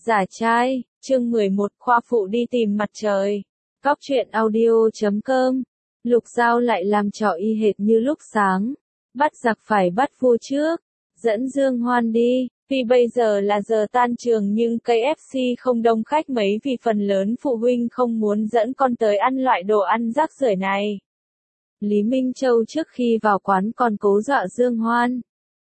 Giả trai, chương 11 khoa phụ đi tìm mặt trời. Cóc truyện audio.com. Lục Giao lại làm trò y hệt như lúc sáng. Bắt giặc phải bắt vua trước. Dẫn Dương Hoan đi. Vì bây giờ là giờ tan trường nhưng KFC không đông khách mấy vì phần lớn phụ huynh không muốn dẫn con tới ăn loại đồ ăn rác rưởi này. Lý Minh Châu trước khi vào quán còn cố dọa Dương Hoan.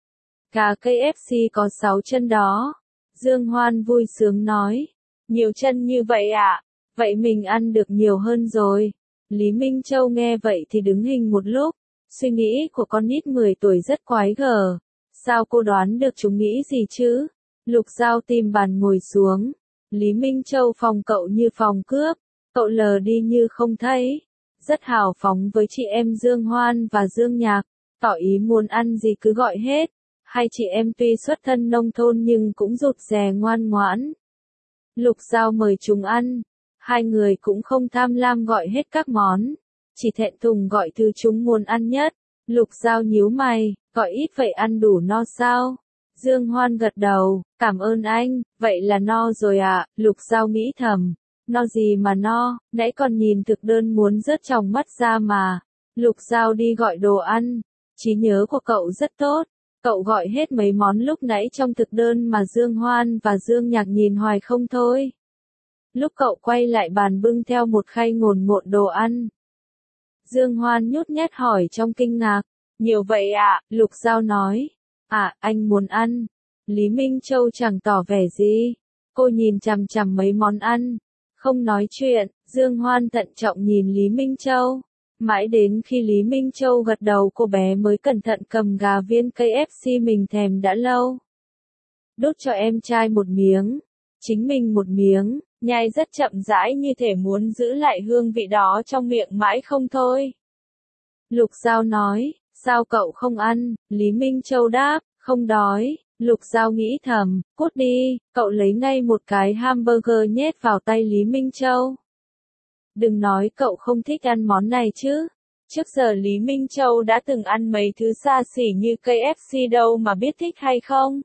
Cả KFC có 6 chân đó. Dương Hoan vui sướng nói. Nhiều chân như vậy ạ? Vậy mình ăn được nhiều hơn rồi. Lý Minh Châu nghe vậy thì đứng hình một lúc. Suy nghĩ của con nít 10 tuổi rất quái gở. Sao cô đoán được chúng nghĩ gì chứ? Lục Giao tìm bàn ngồi xuống. Lý Minh Châu phòng cậu như phòng cướp. Cậu lờ đi như không thấy. Rất hào phóng với chị em Dương Hoan và Dương Nhạc. Tỏ ý muốn ăn gì cứ gọi hết. Hai chị em tuy xuất thân nông thôn nhưng cũng rụt rè ngoan ngoãn. Lục Giao mời chúng ăn. Hai người cũng không tham lam gọi hết các món. Chỉ thẹn thùng gọi thứ chúng muốn ăn nhất. Lục Giao nhíu mày, gọi ít vậy ăn đủ no sao? Dương Hoan gật đầu, cảm ơn anh, vậy là no rồi ạ. Lục Giao nghĩ thầm. No gì mà no, nãy còn nhìn thực đơn muốn rớt tròng mắt ra mà. Lục Giao đi gọi đồ ăn. Trí nhớ của cậu rất tốt. Cậu gọi hết mấy món lúc nãy trong thực đơn mà Dương Hoan và Dương Nhạc nhìn hoài không thôi. Lúc cậu quay lại bàn bưng theo một khay ngồn ngộn đồ ăn. Dương Hoan nhút nhát hỏi trong kinh ngạc. Nhiều vậy ạ, Lục Giao nói. Anh muốn ăn. Lý Minh Châu chẳng tỏ vẻ gì. Cô nhìn chằm chằm mấy món ăn. Không nói chuyện, Dương Hoan thận trọng nhìn Lý Minh Châu. Mãi đến khi Lý Minh Châu gật đầu cô bé mới cẩn thận cầm gà viên KFC mình thèm đã lâu. Đút cho em trai một miếng. Chính mình một miếng, nhai rất chậm rãi như thể muốn giữ lại hương vị đó trong miệng mãi không thôi. Lục Giao nói, sao cậu không ăn? Lý Minh Châu đáp, không đói. Lục Giao nghĩ thầm, cút đi, cậu lấy ngay một cái hamburger nhét vào tay Lý Minh Châu. Đừng nói cậu không thích ăn món này chứ. Trước giờ Lý Minh Châu đã từng ăn mấy thứ xa xỉ như KFC đâu mà biết thích hay không?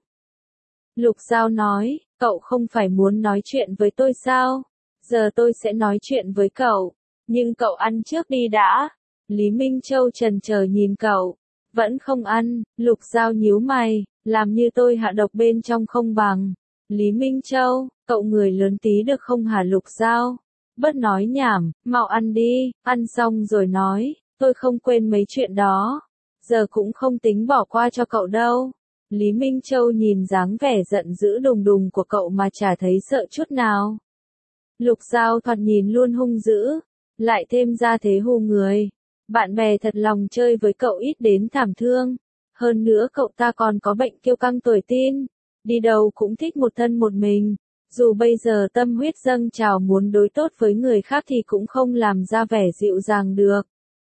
Lục Giao nói, cậu không phải muốn nói chuyện với tôi sao? Giờ tôi sẽ nói chuyện với cậu. Nhưng cậu ăn trước đi đã. Lý Minh Châu chần chờ nhìn cậu. Vẫn không ăn. Lục Giao nhíu mày, làm như tôi hạ độc bên trong không bằng. Lý Minh Châu, cậu người lớn tí được không hả? Lục Giao? Bớt nói nhảm, mau ăn đi, ăn xong rồi nói, tôi không quên mấy chuyện đó. Giờ cũng không tính bỏ qua cho cậu đâu. Lý Minh Châu nhìn dáng vẻ giận dữ đùng đùng của cậu mà chả thấy sợ chút nào. Lục Giao thoạt nhìn luôn hung dữ, lại thêm ra thế hù người. Bạn bè thật lòng chơi với cậu ít đến thảm thương. Hơn nữa cậu ta còn có bệnh kiêu căng tuổi teen. Đi đâu cũng thích một thân một mình. Dù bây giờ tâm huyết dâng trào muốn đối tốt với người khác thì cũng không làm ra vẻ dịu dàng được.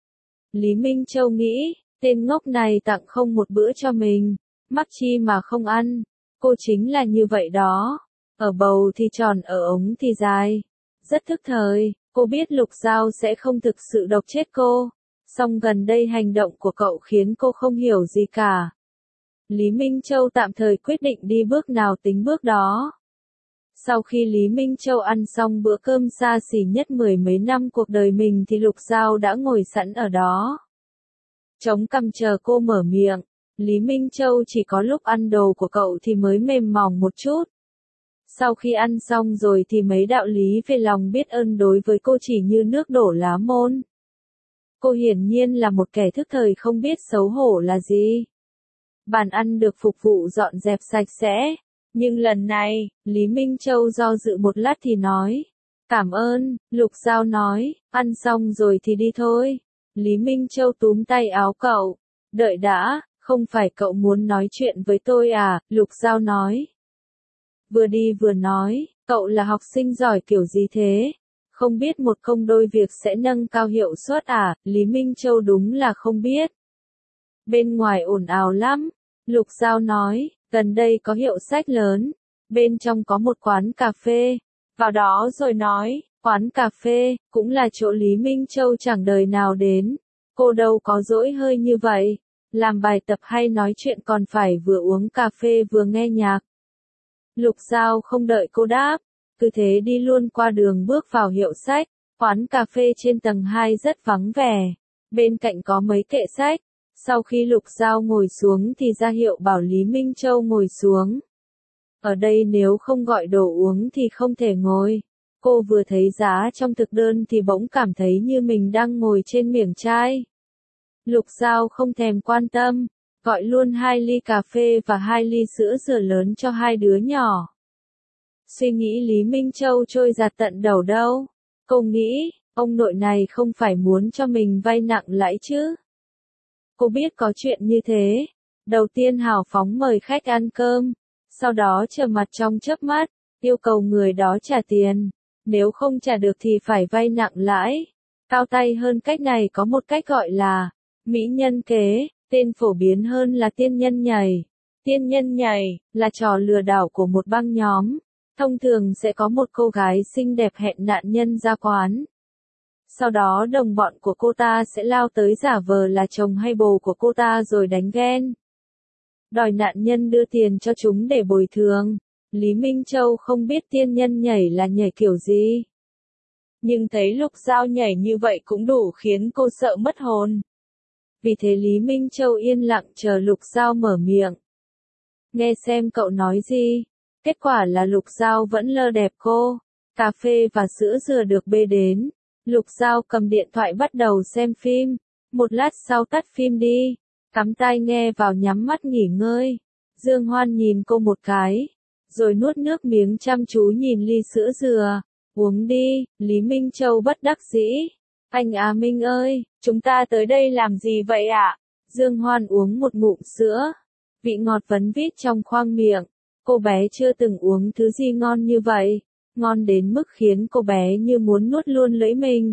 Lý Minh Châu nghĩ, tên ngốc này tặng không một bữa cho mình. Mắc chi mà không ăn. Cô chính là như vậy đó. Ở bầu thì tròn, ở ống thì dài. Rất thức thời, cô biết Lục Giao sẽ không thực sự độc chết cô. Song gần đây hành động của cậu khiến cô không hiểu gì cả. Lý Minh Châu tạm thời quyết định đi bước nào tính bước đó. Sau khi Lý Minh Châu ăn xong bữa cơm xa xỉ nhất mười mấy năm cuộc đời mình thì Lục Giao đã ngồi sẵn ở đó. Chống cằm chờ cô mở miệng. Lý Minh Châu chỉ có lúc ăn đồ của cậu thì mới mềm mỏng một chút. Sau khi ăn xong rồi thì mấy đạo lý về lòng biết ơn đối với cô chỉ như nước đổ lá môn. Cô hiển nhiên là một kẻ thức thời không biết xấu hổ là gì. Bàn ăn được phục vụ dọn dẹp sạch sẽ. Nhưng lần này, Lý Minh Châu do dự một lát thì nói. Cảm ơn, Lục Giao nói, ăn xong rồi thì đi thôi. Lý Minh Châu túm tay áo cậu. Đợi đã, không phải cậu muốn nói chuyện với tôi à? Lục Giao nói. Vừa đi vừa nói, cậu là học sinh giỏi kiểu gì thế? Không biết một công đôi việc sẽ nâng cao hiệu suất à? Lý Minh Châu đúng là không biết. Bên ngoài ồn ào lắm. Lục Giao nói, gần đây có hiệu sách lớn. Bên trong có một quán cà phê. Vào đó rồi nói, quán cà phê, cũng là chỗ Lý Minh Châu chẳng đời nào đến. Cô đâu có dỗi hơi như vậy. Làm bài tập hay nói chuyện còn phải vừa uống cà phê vừa nghe nhạc. Lục Giao không đợi cô đáp, cứ thế đi luôn qua đường bước vào hiệu sách. Quán cà phê trên tầng 2 rất vắng vẻ, bên cạnh có mấy kệ sách. Sau khi Lục Giao ngồi xuống thì ra hiệu bảo Lý Minh Châu ngồi xuống. Ở đây nếu không gọi đồ uống thì không thể ngồi. Cô vừa thấy giá trong thực đơn thì bỗng cảm thấy như mình đang ngồi trên miệng chai. Lục Giao không thèm quan tâm, gọi luôn 2 ly cà phê và 2 ly sữa dừa lớn cho 2 đứa nhỏ. Suy nghĩ Lý Minh Châu trôi giạt tận đầu đâu. Cô nghĩ, ông nội này không phải muốn cho mình vay nặng lãi chứ. Cô biết có chuyện như thế. Đầu tiên hào phóng mời khách ăn cơm, sau đó trơ mặt trong chớp mắt, yêu cầu người đó trả tiền. Nếu không trả được thì phải vay nặng lãi. Cao tay hơn cách này có một cách gọi là mỹ nhân kế, tên phổ biến hơn là tiên nhân nhảy. Tiên nhân nhảy là trò lừa đảo của một băng nhóm. Thông thường sẽ có một cô gái xinh đẹp hẹn nạn nhân ra quán. Sau đó đồng bọn của cô ta sẽ lao tới giả vờ là chồng hay bồ của cô ta rồi đánh ghen. Đòi nạn nhân đưa tiền cho chúng để bồi thường. Lý Minh Châu không biết tiên nhân nhảy là nhảy kiểu gì. Nhưng thấy Lục Giao nhảy như vậy cũng đủ khiến cô sợ mất hồn. Vì thế Lý Minh Châu yên lặng chờ Lục Giao mở miệng. Nghe xem cậu nói gì. Kết quả là Lục Giao vẫn lơ đẹp cô. Cà phê và sữa dừa được bê đến. Lục Giao cầm điện thoại bắt đầu xem phim. Một lát sau tắt phim đi. Cắm tai nghe vào nhắm mắt nghỉ ngơi. Dương Hoan nhìn cô một cái. Rồi nuốt nước miếng chăm chú nhìn ly sữa dừa. Uống đi, Lý Minh Châu bất đắc dĩ. Anh à Minh ơi, chúng ta tới đây làm gì vậy ạ? Dương Hoan uống một ngụm sữa. Vị ngọt vấn vít trong khoang miệng. Cô bé chưa từng uống thứ gì ngon như vậy. Ngon đến mức khiến cô bé như muốn nuốt luôn lưỡi mình.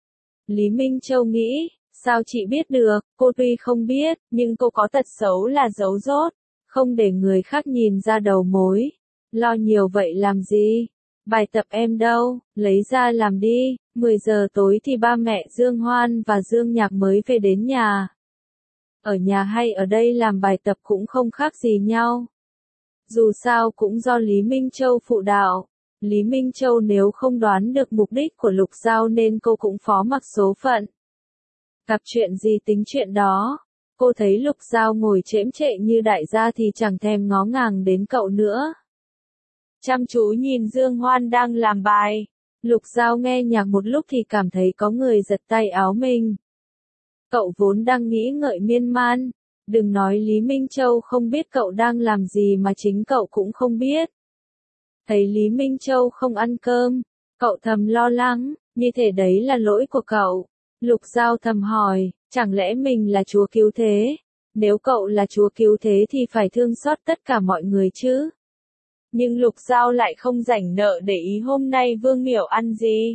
Lý Minh Châu nghĩ, sao chị biết được, cô tuy không biết, nhưng cô có tật xấu là giấu dốt. Không để người khác nhìn ra đầu mối. Lo nhiều vậy làm gì? Bài tập em đâu, lấy ra làm đi. 10 giờ tối thì ba mẹ Dương Hoan và Dương Nhạc mới về đến nhà. Ở nhà hay ở đây làm bài tập cũng không khác gì nhau. Dù sao cũng do Lý Minh Châu phụ đạo. Lý Minh Châu nếu không đoán được mục đích của Lục Giao nên cô cũng phó mặc số phận. Gặp chuyện gì tính chuyện đó. Cô thấy Lục Giao ngồi chễm chệ như đại gia thì chẳng thèm ngó ngàng đến cậu nữa. Chăm chú nhìn Dương Hoan đang làm bài. Lục Giao nghe nhạc một lúc thì cảm thấy có người giật tay áo mình. Cậu vốn đang nghĩ ngợi miên man. Đừng nói Lý Minh Châu không biết cậu đang làm gì mà chính cậu cũng không biết. Thấy Lý Minh Châu không ăn cơm, cậu thầm lo lắng, như thể đấy là lỗi của cậu. Lục Giao thầm hỏi, chẳng lẽ mình là chúa cứu thế? Nếu cậu là chúa cứu thế thì phải thương xót tất cả mọi người chứ. Nhưng Lục Giao lại không rảnh nợ để ý hôm nay Vương Miểu ăn gì.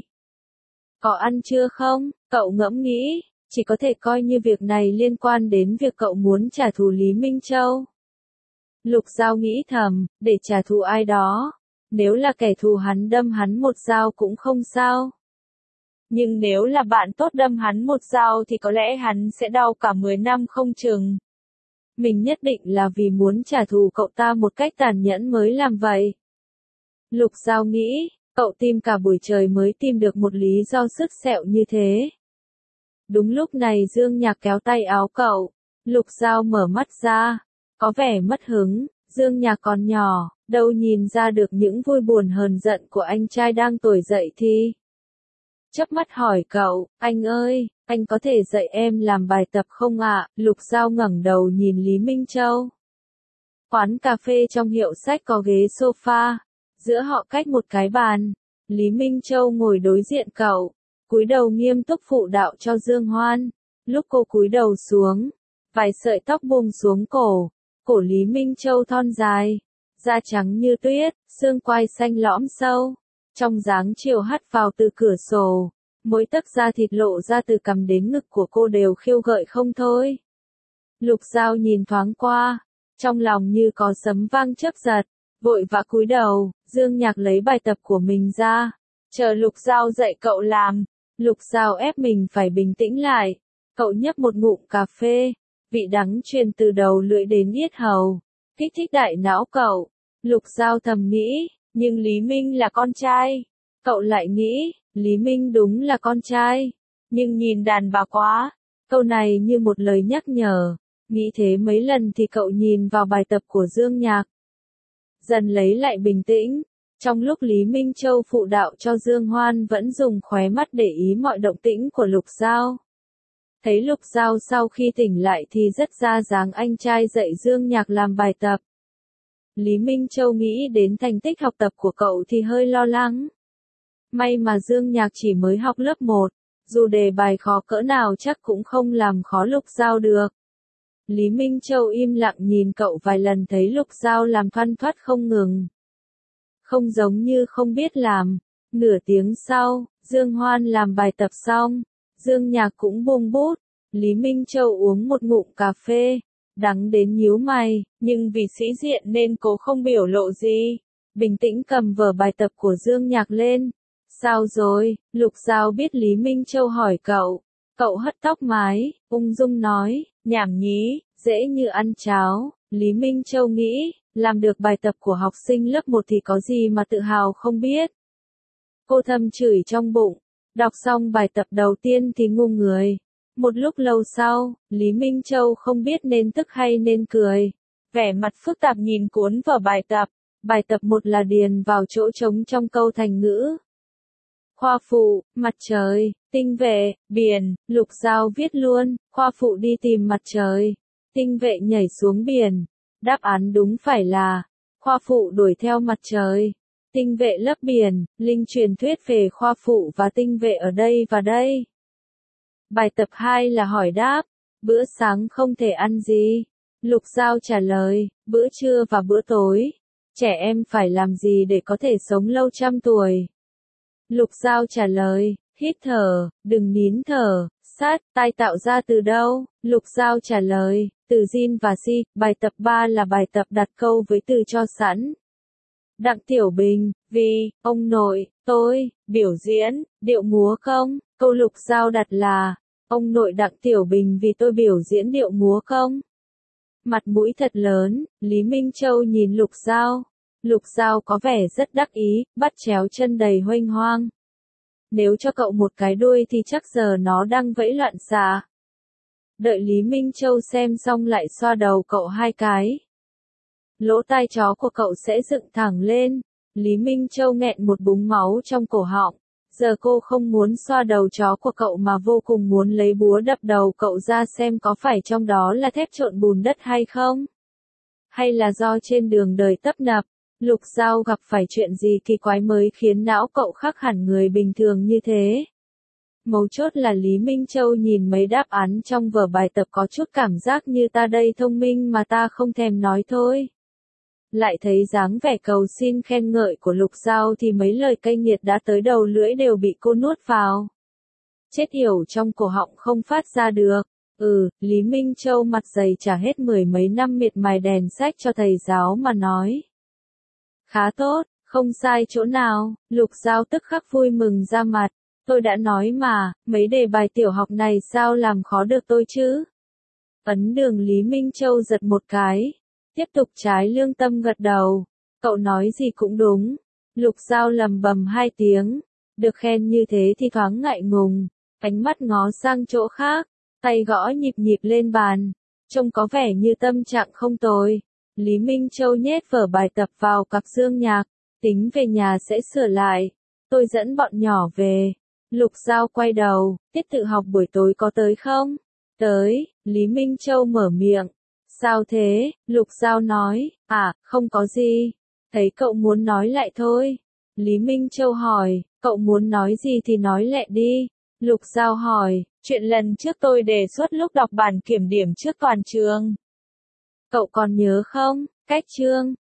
Có ăn chưa không? Cậu ngẫm nghĩ, chỉ có thể coi như việc này liên quan đến việc cậu muốn trả thù Lý Minh Châu. Lục Giao nghĩ thầm, để trả thù ai đó. Nếu là kẻ thù hắn đâm hắn một dao cũng không sao. Nhưng nếu là bạn tốt đâm hắn một dao thì có lẽ hắn sẽ đau cả 10 năm không chừng. Mình nhất định là vì muốn trả thù cậu ta một cách tàn nhẫn mới làm vậy. Lục Giao nghĩ, cậu tìm cả buổi trời mới tìm được một lý do sứt sẹo như thế. Đúng lúc này Dương Nhạc kéo tay áo cậu. Lục Giao mở mắt ra. Có vẻ mất hứng. Dương Nhạc còn nhỏ, đâu nhìn ra được những vui buồn hờn giận của anh trai đang trỗi dậy thì. Chớp mắt hỏi cậu, anh ơi, anh có thể dạy em làm bài tập không ạ? Lục Giao ngẩng đầu nhìn Lý Minh Châu. Quán cà phê trong hiệu sách có ghế sofa. Giữa họ cách một cái bàn. Lý Minh Châu ngồi đối diện cậu. Cúi đầu nghiêm túc phụ đạo cho Dương Hoan. Lúc cô cúi đầu xuống, vài sợi tóc buông xuống cổ. Cổ Lý Minh Châu thon dài, da trắng như tuyết, xương quai xanh lõm sâu. Trong dáng chiều hắt vào từ cửa sổ, mỗi tấc da thịt lộ ra từ cằm đến ngực của cô đều khiêu gợi không thôi. Lục Giao nhìn thoáng qua, trong lòng như có sấm vang chớp giật, vội vã cúi đầu. Dương Nhạc lấy bài tập của mình ra, chờ Lục Giao dạy cậu làm. Lục Giao ép mình phải bình tĩnh lại. Cậu nhấp một ngụm cà phê, vị đắng truyền từ đầu lưỡi đến yết hầu, kích thích đại não cậu. Lục Giao thầm nghĩ, nhưng Lý Minh là con trai. Cậu lại nghĩ, Lý Minh đúng là con trai, nhưng nhìn đàn bà quá. Câu này như một lời nhắc nhở. Nghĩ thế mấy lần thì cậu nhìn vào bài tập của Dương Nhạc. Dần lấy lại bình tĩnh. Trong lúc Lý Minh Châu phụ đạo cho Dương Hoan vẫn dùng khóe mắt để ý mọi động tĩnh của Lục Giao. Thấy Lục Giao sau khi tỉnh lại thì rất ra dáng anh trai dạy Dương Nhạc làm bài tập. Lý Minh Châu nghĩ đến thành tích học tập của cậu thì hơi lo lắng. May mà Dương Nhạc chỉ mới học lớp 1, dù đề bài khó cỡ nào chắc cũng không làm khó Lục Giao được. Lý Minh Châu im lặng nhìn cậu vài lần thấy Lục Giao làm thoăn thoắt không ngừng. Không giống như không biết làm. Nửa tiếng sau, Dương Hoan làm bài tập xong. Dương Nhạc cũng buông bút. Lý Minh Châu uống một ngụm cà phê. Đắng đến nhíu mày, nhưng vì sĩ diện nên cô không biểu lộ gì. Bình tĩnh cầm vở bài tập của Dương Nhạc lên. Sao rồi? Lục Giao biết Lý Minh Châu hỏi cậu. Cậu hất tóc mái, ung dung nói, nhảm nhí, dễ như ăn cháo. Lý Minh Châu nghĩ, làm được bài tập của học sinh lớp 1 thì có gì mà tự hào không biết. Cô thầm chửi trong bụng. Đọc xong bài tập đầu tiên thì ngu người. Một lúc lâu sau, Lý Minh Châu không biết nên tức hay nên cười. Vẻ mặt phức tạp nhìn cuốn vở bài tập. Bài tập 1 là điền vào chỗ trống trong câu thành ngữ. Khoa phụ, mặt trời, tinh vệ, biển. Lục Giao viết luôn, khoa phụ đi tìm mặt trời. Tinh vệ nhảy xuống biển. Đáp án đúng phải là, khoa phụ đuổi theo mặt trời. Tinh vệ lấp biển, linh truyền thuyết về khoa phụ và tinh vệ ở đây và đây. Bài tập 2 là hỏi đáp, bữa sáng không thể ăn gì? Lục Giao trả lời, bữa trưa và bữa tối. Trẻ em phải làm gì để có thể sống lâu trăm tuổi? Lục Giao trả lời, hít thở, đừng nín thở, sát, tai tạo ra từ đâu? Lục Giao trả lời, từ Jin và Si. Bài tập 3 là bài tập đặt câu với từ cho sẵn. Đặng Tiểu Bình, vì, ông nội, tôi, biểu diễn, điệu múa không? Câu Lục Giao đặt là, ông nội Đặng Tiểu Bình vì tôi biểu diễn điệu múa không? Mặt mũi thật lớn, Lý Minh Châu nhìn Lục Giao. Lục Giao có vẻ rất đắc ý, bắt chéo chân đầy huênh hoang. Nếu cho cậu một cái đuôi thì chắc giờ nó đang vẫy loạn xạ. Đợi Lý Minh Châu xem xong lại xoa đầu cậu 2 cái. Lỗ tai chó của cậu sẽ dựng thẳng lên. Lý Minh Châu nghẹn một búng máu trong cổ họng. Giờ cô không muốn xoa đầu chó của cậu mà vô cùng muốn lấy búa đập đầu cậu ra xem có phải trong đó là thép trộn bùn đất hay không. Hay là do trên đường đời tấp nập, Lục Giao gặp phải chuyện gì kỳ quái mới khiến não cậu khác hẳn người bình thường như thế. Mấu chốt là Lý Minh Châu nhìn mấy đáp án trong vở bài tập có chút cảm giác như ta đây thông minh mà ta không thèm nói thôi. Lại thấy dáng vẻ cầu xin khen ngợi của Lục Giao thì mấy lời cay nghiệt đã tới đầu lưỡi đều bị cô nuốt vào. Chết yểu trong cổ họng không phát ra được. Lý Minh Châu mặt dày trả hết 10 mấy năm miệt mài đèn sách cho thầy giáo mà nói. Khá tốt, không sai chỗ nào. Lục Giao tức khắc vui mừng ra mặt. Tôi đã nói mà, mấy đề bài tiểu học này sao làm khó được tôi chứ? Ấn đường Lý Minh Châu giật một cái. Tiếp tục trái lương tâm gật đầu. Cậu nói gì cũng đúng. Lục Giao lầm bầm 2 tiếng. Được khen như thế thì thoáng ngại ngùng. Ánh mắt ngó sang chỗ khác. Tay gõ nhịp nhịp lên bàn. Trông có vẻ như tâm trạng không tồi. Lý Minh Châu nhét vở bài tập vào cặp Dương Nhạc. Tính về nhà sẽ sửa lại. Tôi dẫn bọn nhỏ về. Lục Giao quay đầu. Tiết tự học buổi tối có tới không? Tới. Lý Minh Châu mở miệng. Sao thế? Lục Giao nói. Không có gì. Thấy cậu muốn nói lại thôi. Lý Minh Châu hỏi. Cậu muốn nói gì thì nói lẹ đi. Lục Giao hỏi. Chuyện lần trước tôi đề xuất lúc đọc bản kiểm điểm trước toàn trường. Cậu còn nhớ không? Cách chương.